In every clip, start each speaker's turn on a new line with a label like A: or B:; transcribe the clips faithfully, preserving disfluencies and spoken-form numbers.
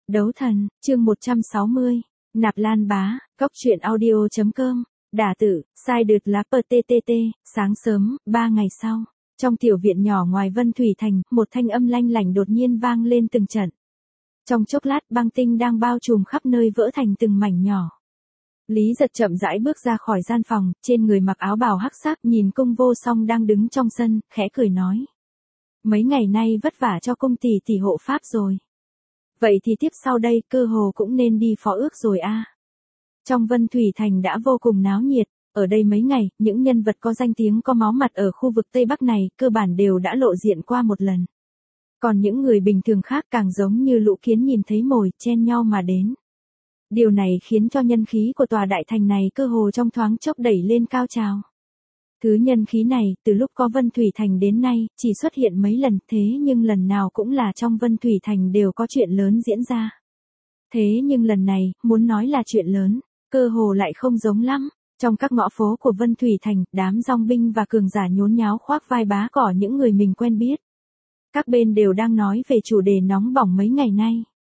A: Đấu thần, chương một trăm sáu mươi. Nạp Lan bá, góc truyện audio chấm com. Đả tử, sai đượt lá pờ tê tê tê. Sáng sớm, ba ngày sau, trong tiểu viện nhỏ ngoài Vân Thủy Thành, một thanh âm lanh lảnh đột nhiên vang lên từng trận. Trong chốc lát băng tinh đang bao trùm khắp nơi vỡ thành từng mảnh nhỏ. Lý Giật chậm rãi bước ra khỏi gian phòng, trên người mặc áo bào hắc sắc, nhìn cung vô song đang đứng trong sân, khẽ cười nói. Mấy ngày nay vất vả cho cung tỷ tỷ hộ pháp rồi. Vậy thì tiếp sau đây cơ hồ cũng nên đi phó ước rồi a. À. Trong Vân Thủy Thành đã vô cùng náo nhiệt, ở đây mấy ngày, những nhân vật có danh tiếng có máu mặt ở khu vực Tây Bắc này cơ bản đều đã lộ diện qua một lần. Còn những người bình thường khác càng giống như lũ kiến nhìn thấy mồi, chen nhau mà đến. Điều này khiến cho nhân khí của tòa đại thành này cơ hồ trong thoáng chốc đẩy lên cao trào. Thứ nhân khí này, từ lúc có Vân Thủy Thành đến nay, chỉ xuất hiện mấy lần, thế nhưng lần nào cũng là trong Vân Thủy Thành đều có chuyện lớn diễn ra. Thế nhưng lần này, muốn nói là chuyện lớn, cơ hồ lại không giống lắm. Trong các ngõ phố của Vân Thủy Thành, đám dòng binh và cường giả nhốn nháo khoác vai bá cỏ những người mình quen biết. Các bên đều đang nói về chủ đề nóng bỏng mấy ngày nay.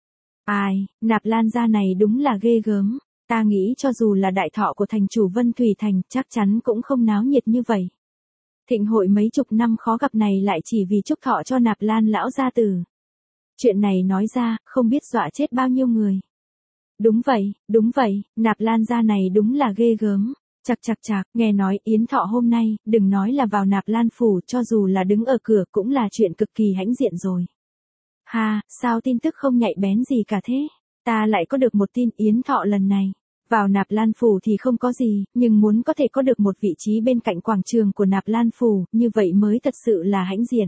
A: Ai, Nạp Lan gia này đúng là ghê gớm. Ta nghĩ cho dù là đại thọ của thành chủ Vân Thủy Thành chắc chắn cũng không náo nhiệt như vậy. Thịnh hội mấy chục năm khó gặp này lại chỉ vì chúc thọ cho Nạp Lan lão gia tử. Chuyện này nói ra, không biết dọa chết bao nhiêu người. Đúng vậy, đúng vậy, Nạp Lan gia này đúng là ghê gớm. Chạc chạc chạc, nghe nói yến thọ hôm nay, đừng nói là vào Nạp Lan phủ, cho dù là đứng ở cửa cũng là chuyện cực kỳ hãnh diện rồi. Ha, sao tin tức không nhạy bén gì cả thế? Ta lại có được một tin yến thọ lần này. Vào Nạp Lan phủ thì không có gì, nhưng muốn có thể có được một vị trí bên cạnh quảng trường của Nạp Lan phủ, như vậy mới thật sự là hãnh diện.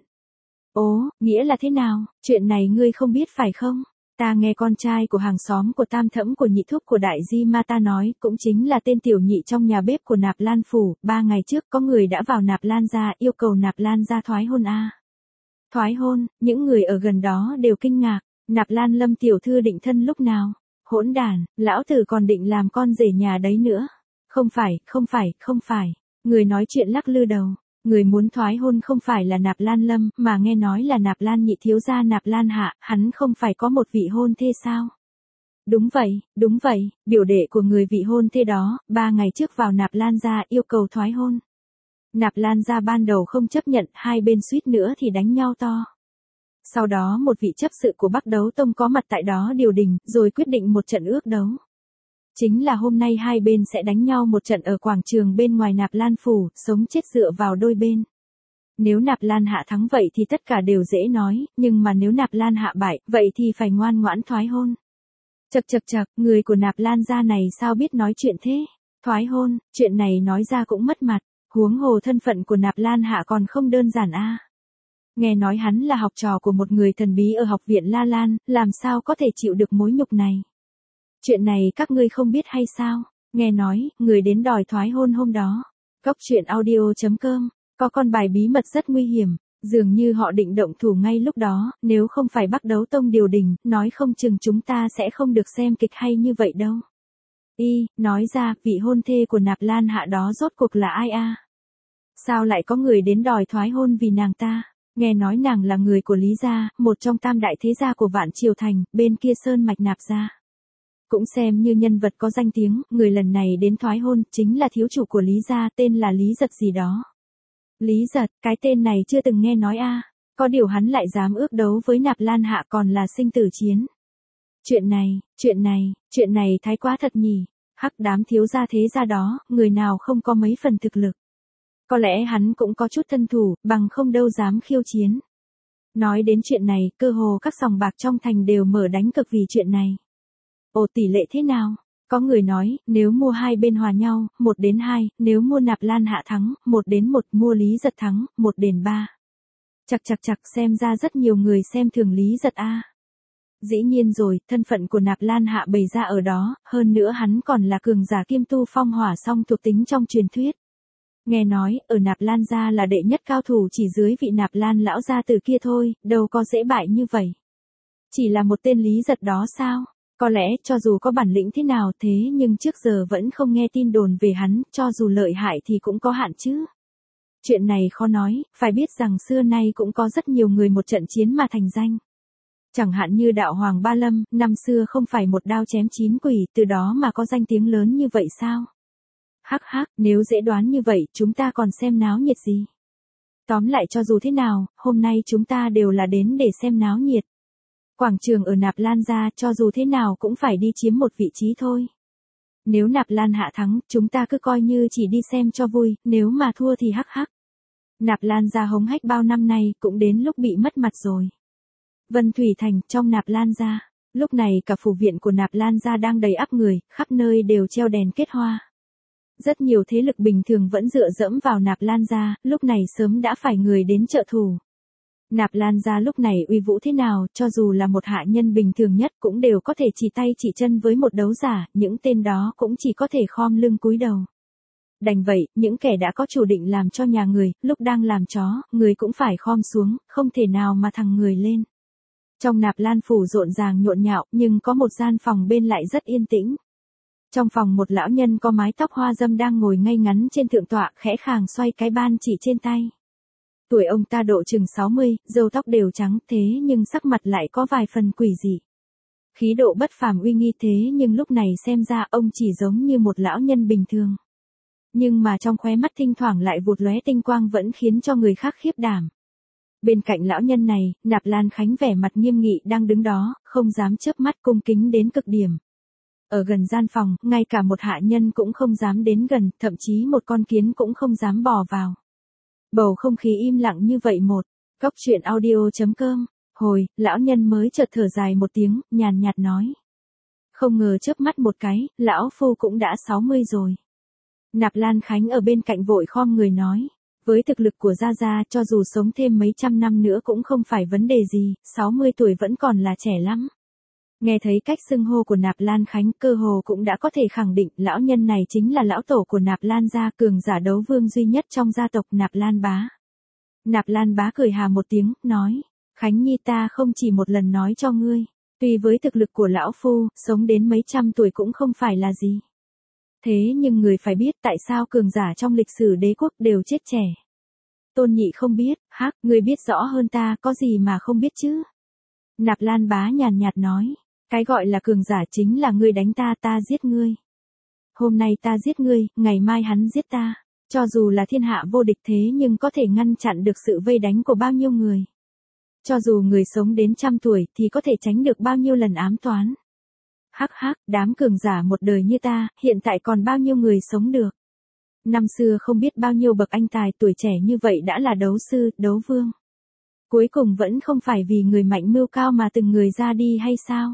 A: Ố, nghĩa là thế nào? Chuyện này ngươi không biết phải không? Ta nghe con trai của hàng xóm của tam thẫm của nhị thúc của đại di ma ta nói, cũng chính là tên tiểu nhị trong nhà bếp của Nạp Lan phủ, ba ngày trước có người đã vào Nạp Lan gia yêu cầu Nạp Lan gia thoái hôn a. À. Thoái hôn, những người ở gần đó đều kinh ngạc. Nạp Lan Lâm tiểu thư định thân lúc nào? Hỗn đản, lão tử còn định làm con rể nhà đấy nữa. Không phải, không phải, không phải. Người nói chuyện lắc lư đầu. Người muốn thoái hôn không phải là Nạp Lan Lâm, mà nghe nói là Nạp Lan nhị thiếu gia Nạp Lan Hạ, hắn không phải có một vị hôn thê sao? Đúng vậy, đúng vậy, biểu đệ của người vị hôn thê đó, ba ngày trước vào Nạp Lan gia yêu cầu thoái hôn. Nạp Lan gia ban đầu không chấp nhận, hai bên suýt nữa thì đánh nhau to. Sau đó một vị chấp sự của Bắc Đấu Tông có mặt tại đó điều đình, rồi quyết định một trận ước đấu. Chính là hôm nay hai bên sẽ đánh nhau một trận ở quảng trường bên ngoài Nạp Lan phủ, sống chết dựa vào đôi bên. Nếu Nạp Lan Hạ thắng vậy thì tất cả đều dễ nói, nhưng mà nếu Nạp Lan Hạ bại, vậy thì phải ngoan ngoãn thoái hôn. Chậc chậc chậc, người của Nạp Lan gia này sao biết nói chuyện thế? Thoái hôn, chuyện này nói ra cũng mất mặt, huống hồ thân phận của Nạp Lan Hạ còn không đơn giản a. À. Nghe nói hắn là học trò của một người thần bí ở học viện La Lan, làm sao có thể chịu được mối nhục này. Chuyện này các ngươi không biết hay sao? Nghe nói, người đến đòi thoái hôn hôm đó. Góc truyện audio chấm com, có con bài bí mật rất nguy hiểm, dường như họ định động thủ ngay lúc đó, nếu không phải Bắc Đấu Tông điều đình, nói không chừng chúng ta sẽ không được xem kịch hay như vậy đâu. Y, nói ra, vị hôn thê của Nạp Lan Hạ đó rốt cuộc là ai a? À? Sao lại có người đến đòi thoái hôn vì nàng ta? Nghe nói nàng là người của Lý gia, một trong tam đại thế gia của Vạn Triều Thành, bên kia sơn mạch Nạp gia. Cũng xem như nhân vật có danh tiếng, người lần này đến thoái hôn, chính là thiếu chủ của Lý gia, tên là Lý Giật gì đó. Lý Giật, cái tên này chưa từng nghe nói a, à. Có điều hắn lại dám ước đấu với Nạp Lan Hạ còn là sinh tử chiến. Chuyện này, chuyện này, chuyện này thái quá thật nhỉ, hắc đám thiếu gia thế gia đó, người nào không có mấy phần thực lực. Có lẽ hắn cũng có chút thân thủ, bằng không đâu dám khiêu chiến. Nói đến chuyện này, cơ hồ các sòng bạc trong thành đều mở đánh cược vì chuyện này. Ồ, tỷ lệ thế nào? Có người nói, nếu mua hai bên hòa nhau, một đến hai, nếu mua Nạp Lan Hạ thắng, một đến một, mua Lý Giật thắng, một đến ba. Chặt chặt chặt, xem ra rất nhiều người xem thường Lý Giật a. À. Dĩ nhiên rồi, thân phận của Nạp Lan Hạ bày ra ở đó, hơn nữa hắn còn là cường giả kim tu phong hỏa song thuộc tính trong truyền thuyết. Nghe nói, ở Nạp Lan gia là đệ nhất cao thủ chỉ dưới vị Nạp Lan lão gia tử kia thôi, đâu có dễ bại như vậy. Chỉ là một tên Lý Giật đó sao? Có lẽ, cho dù có bản lĩnh thế nào thế nhưng trước giờ vẫn không nghe tin đồn về hắn, cho dù lợi hại thì cũng có hạn chứ. Chuyện này khó nói, phải biết rằng xưa nay cũng có rất nhiều người một trận chiến mà thành danh. Chẳng hạn như đạo Hoàng Ba Lâm, năm xưa không phải một đao chém chín quỷ, từ đó mà có danh tiếng lớn như vậy sao? Hắc hắc, nếu dễ đoán như vậy, chúng ta còn xem náo nhiệt gì? Tóm lại cho dù thế nào, hôm nay chúng ta đều là đến để xem náo nhiệt. Quảng trường ở Nạp Lan gia, cho dù thế nào cũng phải đi chiếm một vị trí thôi. Nếu Nạp Lan hạ thắng, chúng ta cứ coi như chỉ đi xem cho vui, nếu mà thua thì hắc hắc. Nạp Lan gia hống hách bao năm nay, cũng đến lúc bị mất mặt rồi. Vân Thủy Thành, trong Nạp Lan gia, lúc này cả phủ viện của Nạp Lan gia đang đầy ắp người, khắp nơi đều treo đèn kết hoa. Rất nhiều thế lực bình thường vẫn dựa dẫm vào Nạp Lan gia, lúc này sớm đã phải người đến trợ thủ. Nạp Lan gia lúc này uy vũ thế nào, cho dù là một hạ nhân bình thường nhất cũng đều có thể chỉ tay chỉ chân với một đấu giả, những tên đó cũng chỉ có thể khom lưng cúi đầu. Đành vậy, những kẻ đã có chủ định làm cho nhà người, lúc đang làm chó, người cũng phải khom xuống, không thể nào mà thằng người lên. Trong Nạp Lan phủ rộn ràng nhộn nhạo, nhưng có một gian phòng bên lại rất yên tĩnh. Trong phòng một lão nhân có mái tóc hoa dâm đang ngồi ngay ngắn trên thượng tọa, khẽ khàng xoay cái ban chỉ trên tay. Tuổi ông ta độ chừng sáu mươi, râu tóc đều trắng, thế nhưng sắc mặt lại có vài phần quỷ dị. Khí độ bất phàm uy nghi, thế nhưng lúc này xem ra ông chỉ giống như một lão nhân bình thường. Nhưng mà trong khóe mắt thỉnh thoảng lại vụt lóe tinh quang vẫn khiến cho người khác khiếp đảm. Bên cạnh lão nhân này, Nạp Lan Khánh vẻ mặt nghiêm nghị đang đứng đó, không dám chớp mắt, cung kính đến cực điểm. Ở gần gian phòng, ngay cả một hạ nhân cũng không dám đến gần, thậm chí một con kiến cũng không dám bò vào. Bầu không khí im lặng như vậy một. Góc truyện audio chấm com. Hồi, lão nhân mới chợt thở dài một tiếng, nhàn nhạt nói. Không ngờ chớp mắt một cái, lão phu cũng đã sáu mươi rồi. Nạp Lan Khánh ở bên cạnh vội khom người nói. Với thực lực của Gia Gia, cho dù sống thêm mấy trăm năm nữa cũng không phải vấn đề gì, sáu mươi tuổi vẫn còn là trẻ lắm. Nghe thấy cách xưng hô của Nạp Lan Khánh, cơ hồ cũng đã có thể khẳng định lão nhân này chính là lão tổ của Nạp Lan gia, cường giả đấu vương duy nhất trong gia tộc Nạp Lan Bá. Nạp Lan Bá cười hà một tiếng, nói, Khánh Nhi, ta không chỉ một lần nói cho ngươi, tuy với thực lực của lão phu, sống đến mấy trăm tuổi cũng không phải là gì. Thế nhưng người phải biết tại sao cường giả trong lịch sử đế quốc đều chết trẻ. Tôn Nhị không biết, hắc, ngươi biết rõ hơn ta, có gì mà không biết chứ. Nạp Lan Bá nhàn nhạt nói. Cái gọi là cường giả chính là ngươi đánh ta, ta giết ngươi. Hôm nay ta giết ngươi, ngày mai hắn giết ta. Cho dù là thiên hạ vô địch thế nhưng có thể ngăn chặn được sự vây đánh của bao nhiêu người. Cho dù người sống đến trăm tuổi thì có thể tránh được bao nhiêu lần ám toán. Hắc hắc, đám cường giả một đời như ta, hiện tại còn bao nhiêu người sống được. Năm xưa không biết bao nhiêu bậc anh tài, tuổi trẻ như vậy đã là đấu sư, đấu vương. Cuối cùng vẫn không phải vì người mạnh mưu cao mà từng người ra đi hay sao?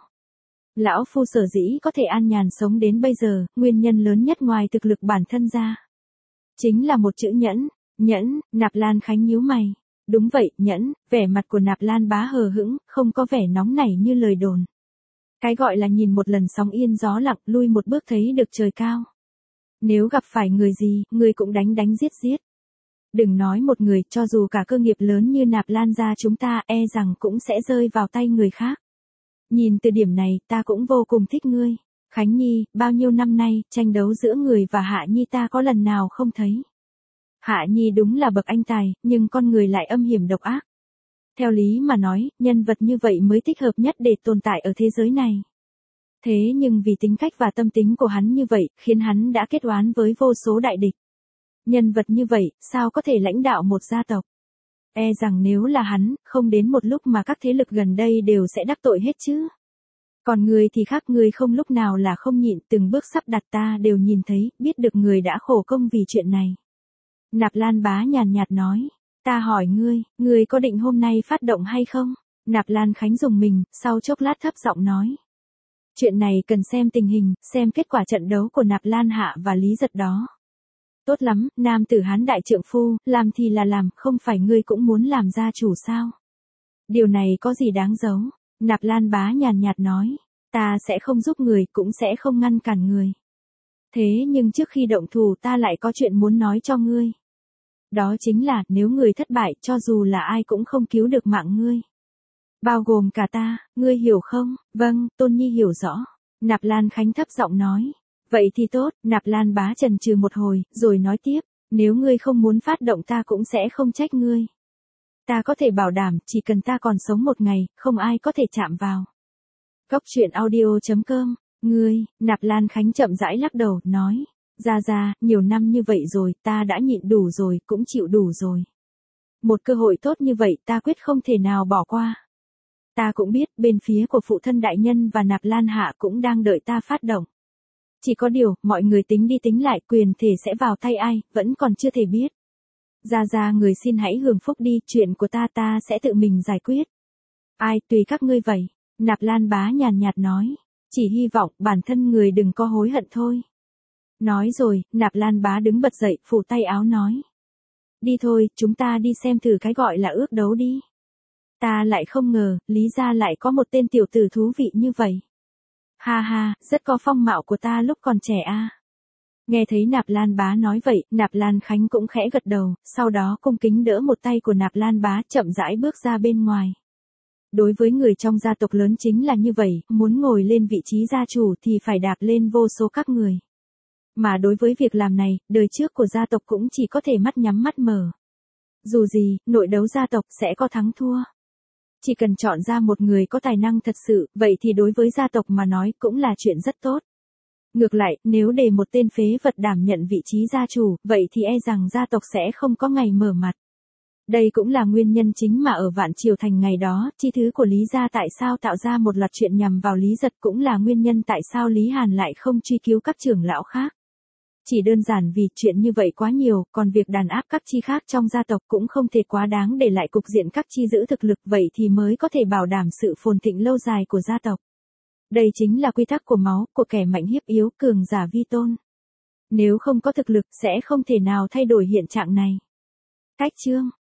A: Lão phu sở dĩ có thể an nhàn sống đến bây giờ, nguyên nhân lớn nhất ngoài thực lực bản thân ra. Chính là một chữ nhẫn, nhẫn. Nạp Lan Khánh nhíu mày. Đúng vậy, nhẫn. Vẻ mặt của Nạp Lan Bá hờ hững, không có vẻ nóng nảy như lời đồn. Cái gọi là nhìn một lần sóng yên gió lặng, lui một bước thấy được trời cao. Nếu gặp phải người gì, người cũng đánh đánh giết giết. Đừng nói một người, cho dù cả cơ nghiệp lớn như Nạp Lan gia chúng ta, e rằng cũng sẽ rơi vào tay người khác. Nhìn từ điểm này, ta cũng vô cùng thích ngươi. Khánh Nhi, bao nhiêu năm nay, tranh đấu giữa người và Hạ Nhi ta có lần nào không thấy. Hạ Nhi đúng là bậc anh tài, nhưng con người lại âm hiểm độc ác. Theo lý mà nói, nhân vật như vậy mới thích hợp nhất để tồn tại ở thế giới này. Thế nhưng vì tính cách và tâm tính của hắn như vậy, khiến hắn đã kết oán với vô số đại địch. Nhân vật như vậy, sao có thể lãnh đạo một gia tộc? E rằng nếu là hắn, không đến một lúc mà các thế lực gần đây đều sẽ đắc tội hết chứ. Còn người thì khác, người không lúc nào là không nhịn, từng bước sắp đặt ta đều nhìn thấy, biết được người đã khổ công vì chuyện này. Nạp Lan Bá nhàn nhạt nói, ta hỏi ngươi, ngươi có định hôm nay phát động hay không? Nạp Lan Khánh rùng mình, sau chốc lát thấp giọng nói. Chuyện này cần xem tình hình, xem kết quả trận đấu của Nạp Lan Hạ và Lý Giật đó. Tốt lắm, nam tử Hán đại trượng phu, làm thì là làm, không phải ngươi cũng muốn làm gia chủ sao? Điều này có gì đáng giấu? Nạp Lan Bá nhàn nhạt nói, ta sẽ không giúp người, cũng sẽ không ngăn cản người. Thế nhưng trước khi động thủ ta lại có chuyện muốn nói cho ngươi. Đó chính là, nếu người thất bại, cho dù là ai cũng không cứu được mạng ngươi. Bao gồm cả ta, ngươi hiểu không? Vâng, Tôn Nhi hiểu rõ. Nạp Lan Khánh thấp giọng nói. Vậy thì tốt, Nạp Lan Bá chần chừ một hồi, rồi nói tiếp, nếu ngươi không muốn phát động ta cũng sẽ không trách ngươi. Ta có thể bảo đảm, chỉ cần ta còn sống một ngày, không ai có thể chạm vào. Cốc truyện audio chấm com, ngươi, Nạp Lan Khánh chậm rãi lắc đầu, nói. Ra ra, nhiều năm như vậy rồi, ta đã nhịn đủ rồi, cũng chịu đủ rồi. Một cơ hội tốt như vậy ta quyết không thể nào bỏ qua. Ta cũng biết, bên phía của phụ thân đại nhân và Nạp Lan Hạ cũng đang đợi ta phát động. Chỉ có điều, mọi người tính đi tính lại, quyền thể sẽ vào tay ai, vẫn còn chưa thể biết. Ra ra người xin hãy hưởng phúc đi, chuyện của ta ta sẽ tự mình giải quyết. Ai, tùy các ngươi vậy. Nạp Lan Bá nhàn nhạt nói. Chỉ hy vọng bản thân người đừng có hối hận thôi. Nói rồi, Nạp Lan Bá đứng bật dậy, phủ tay áo nói. Đi thôi, chúng ta đi xem thử cái gọi là ước đấu đi. Ta lại không ngờ, Lý gia lại có một tên tiểu tử thú vị như vậy. Ha ha, rất có phong mạo của ta lúc còn trẻ a. À. Nghe thấy Nạp Lan Bá nói vậy, Nạp Lan Khánh cũng khẽ gật đầu, sau đó cung kính đỡ một tay của Nạp Lan Bá chậm rãi bước ra bên ngoài. Đối với người trong gia tộc lớn chính là như vậy, muốn ngồi lên vị trí gia chủ thì phải đạp lên vô số các người. Mà đối với việc làm này, đời trước của gia tộc cũng chỉ có thể mắt nhắm mắt mở. Dù gì, nội đấu gia tộc sẽ có thắng thua. Chỉ cần chọn ra một người có tài năng thật sự, vậy thì đối với gia tộc mà nói cũng là chuyện rất tốt. Ngược lại, nếu để một tên phế vật đảm nhận vị trí gia chủ, vậy thì e rằng gia tộc sẽ không có ngày mở mặt. Đây cũng là nguyên nhân chính mà ở Vạn Triều Thành ngày đó, chi thứ của Lý gia tại sao tạo ra một loạt chuyện nhằm vào Lý Giật, cũng là nguyên nhân tại sao Lý Hàn lại không truy cứu các trưởng lão khác. Chỉ đơn giản vì chuyện như vậy quá nhiều, còn việc đàn áp các chi khác trong gia tộc cũng không thể quá đáng để lại cục diện các chi giữ thực lực, vậy thì mới có thể bảo đảm sự phồn thịnh lâu dài của gia tộc. Đây chính là quy tắc của máu, của kẻ mạnh hiếp yếu, cường giả vi tôn. Nếu không có thực lực, sẽ không thể nào thay đổi hiện trạng này. Cách chương